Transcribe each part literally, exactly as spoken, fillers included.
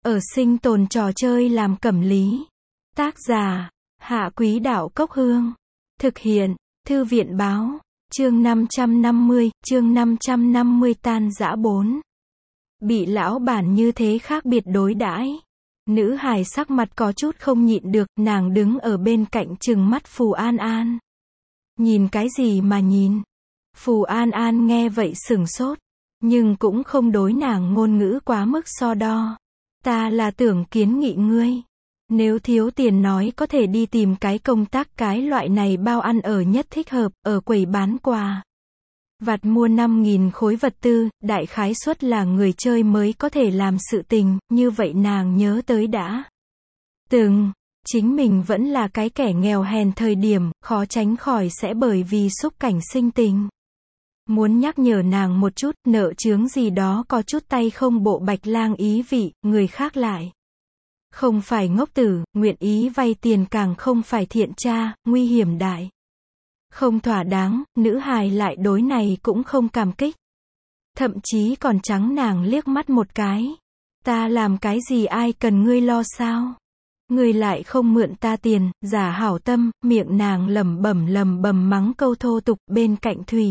Ở sinh tồn trò chơi làm cẩm lý. Tác giả, Hạ Quý Đạo Cốc Hương. Thực hiện, Thư viện Báo. Chương năm trăm năm mươi, chương năm trăm năm mươi tan rã bốn. Bị lão bản như thế khác biệt đối đãi. Nữ hài sắc mặt có chút không nhịn được, nàng đứng ở bên cạnh trừng mắt Phù An An. Nhìn cái gì mà nhìn? Phù An An nghe vậy sửng sốt, nhưng cũng không đối nàng ngôn ngữ quá mức so đo. Ta là tưởng kiến nghị ngươi. Nếu thiếu tiền nói có thể đi tìm cái công tác cái loại này bao ăn ở nhất thích hợp, ở quầy bán quà vặt mua năm nghìn khối vật tư, đại khái suất là người chơi mới có thể làm sự tình, như vậy nàng nhớ tới đã từng, chính mình vẫn là cái kẻ nghèo hèn thời điểm, khó tránh khỏi sẽ bởi vì xúc cảnh sinh tình. Muốn nhắc nhở nàng một chút, nợ chướng gì đó có chút tay không bộ bạch lang ý vị, người khác lại không phải ngốc tử, nguyện ý vay tiền càng không phải thiện tra, nguy hiểm đại. Không thỏa đáng, nữ hài lại đối này cũng không cảm kích. Thậm chí còn trắng nàng liếc mắt một cái. Ta làm cái gì ai cần ngươi lo sao? Ngươi lại không mượn ta tiền, giả hảo tâm, miệng nàng lẩm bẩm lẩm bẩm mắng câu thô tục bên cạnh thủy.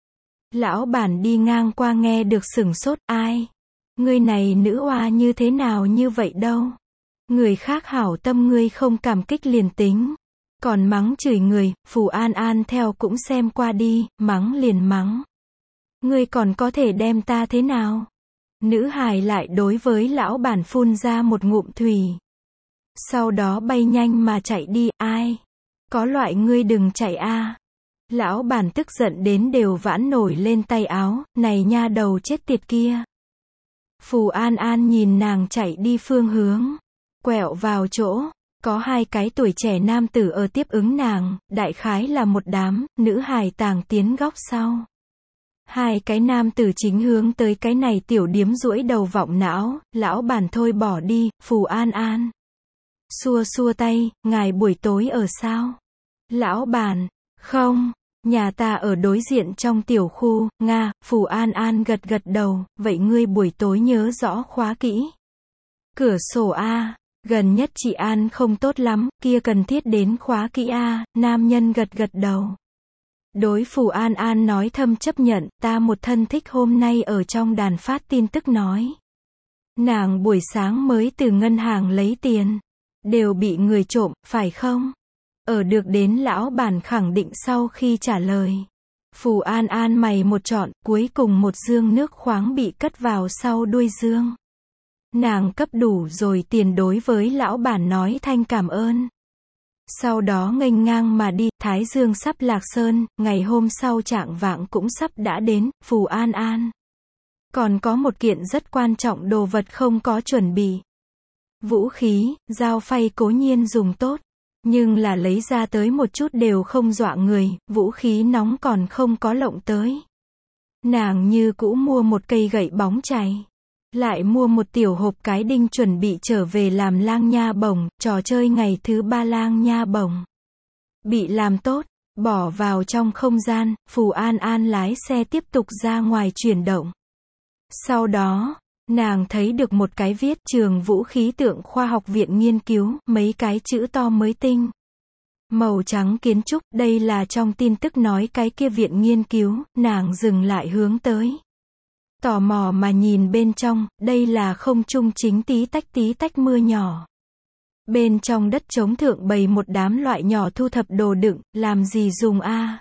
Lão bản đi ngang qua nghe được sửng sốt, ai? Ngươi này nữ oa như thế nào như vậy đâu? Người khác hảo tâm ngươi không cảm kích liền tính. Còn mắng chửi người, Phù An An theo cũng xem qua đi, mắng liền mắng. Ngươi còn có thể đem ta thế nào? Nữ hài lại đối với lão bản phun ra một ngụm thủy. Sau đó bay nhanh mà chạy đi, ai? Có loại ngươi đừng chạy a. Lão bản tức giận đến đều vãn nổi lên tay áo, này nha đầu chết tiệt kia. Phù An An nhìn nàng chạy đi phương hướng, quẹo vào chỗ, có hai cái tuổi trẻ nam tử ở tiếp ứng nàng, đại khái là một đám, nữ hài tàng tiến góc sau. Hai cái nam tử chính hướng tới cái này tiểu điếm duỗi đầu vọng não, lão bản thôi bỏ đi, Phù An An. Xua xua tay, ngài buổi tối ở sao? Lão bản, không, nhà ta ở đối diện trong tiểu khu, Nga, Phù An An gật gật đầu, vậy ngươi buổi tối nhớ rõ khóa kỹ. Cửa sổ A. Gần nhất chị An không tốt lắm, kia cần thiết đến khóa kỹ a, nam nhân gật gật đầu. Đối Phù An An nói thâm chấp nhận, ta một thân thích hôm nay ở trong đàn phát tin tức nói. Nàng buổi sáng mới từ ngân hàng lấy tiền. Đều bị người trộm, phải không? Ở được đến lão bản khẳng định sau khi trả lời. Phù An An mày một trọn, cuối cùng một dương nước khoáng bị cất vào sau đuôi dương. Nàng cấp đủ rồi tiền đối với lão bản nói thanh cảm ơn. Sau đó nghênh ngang mà đi, Thái Dương sắp lạc sơn, ngày hôm sau trạng vạng cũng sắp đã đến, Phù An An. Còn có một kiện rất quan trọng đồ vật không có chuẩn bị. Vũ khí, dao phay cố nhiên dùng tốt, nhưng là lấy ra tới một chút đều không dọa người, vũ khí nóng còn không có lộng tới. Nàng như cũ mua một cây gậy bóng chày. Lại mua một tiểu hộp cái đinh chuẩn bị trở về làm lang nha bổng, trò chơi ngày thứ ba lang nha bổng. Bị làm tốt, bỏ vào trong không gian, Phù An An lái xe tiếp tục ra ngoài chuyển động. Sau đó, nàng thấy được một cái viết trường vũ khí tượng khoa học viện nghiên cứu, mấy cái chữ to mới tinh. Màu trắng kiến trúc, đây là trong tin tức nói cái kia viện nghiên cứu, nàng dừng lại hướng tới. Tò mò mà nhìn bên trong, đây là không trung chính tí tách tí tách mưa nhỏ. Bên trong đất trống thượng bày một đám loại nhỏ thu thập đồ đựng, làm gì dùng a?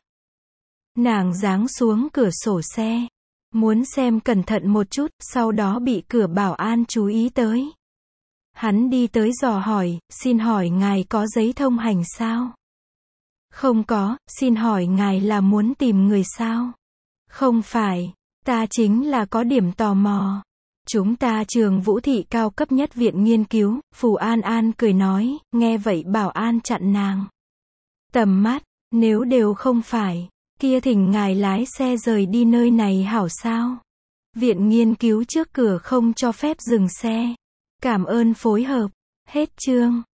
Nàng giáng xuống cửa sổ xe, muốn xem cẩn thận một chút, sau đó bị cửa bảo an chú ý tới. Hắn đi tới dò hỏi, xin hỏi ngài có giấy thông hành sao? Không có, xin hỏi ngài là muốn tìm người sao? Không phải. Ta chính là có điểm tò mò. Chúng ta trường vũ thị cao cấp nhất viện nghiên cứu, Phù An An cười nói, nghe vậy bảo an chặn nàng. Tầm mắt, nếu đều không phải, kia thỉnh ngài lái xe rời đi nơi này hảo sao? Viện nghiên cứu trước cửa không cho phép dừng xe. Cảm ơn phối hợp. Hết chương.